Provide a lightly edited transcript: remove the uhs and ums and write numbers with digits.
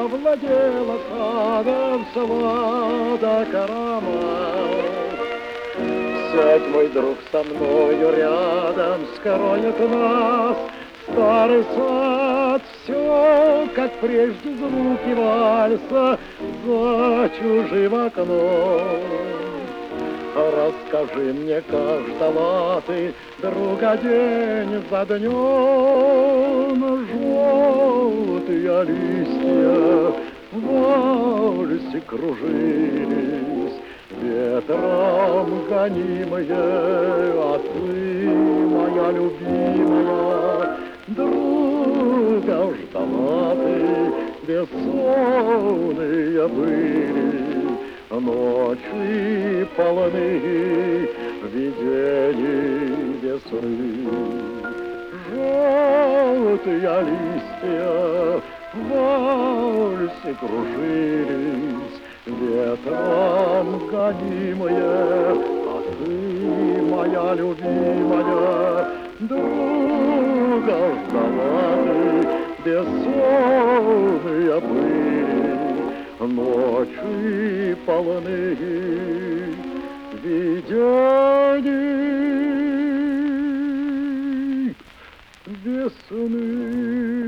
овладела садом сладок аромат. Сядь, мой друг, со мною рядом, скроет нас старый сад. Все, как прежде, звуки вальса за чужим окном. Расскажи мне, как ждала ты друга день за днем. Желтые листья в вальсе кружились, ветром гонимые, а ты, моя любимая, друга ждала ты, бессонные были ночи полны видений весны. Желтые листья в вальсе кружились, ветром гонимые, а ты, моя любимая, друга ждала ты, бессонные были ночи полны видений весны.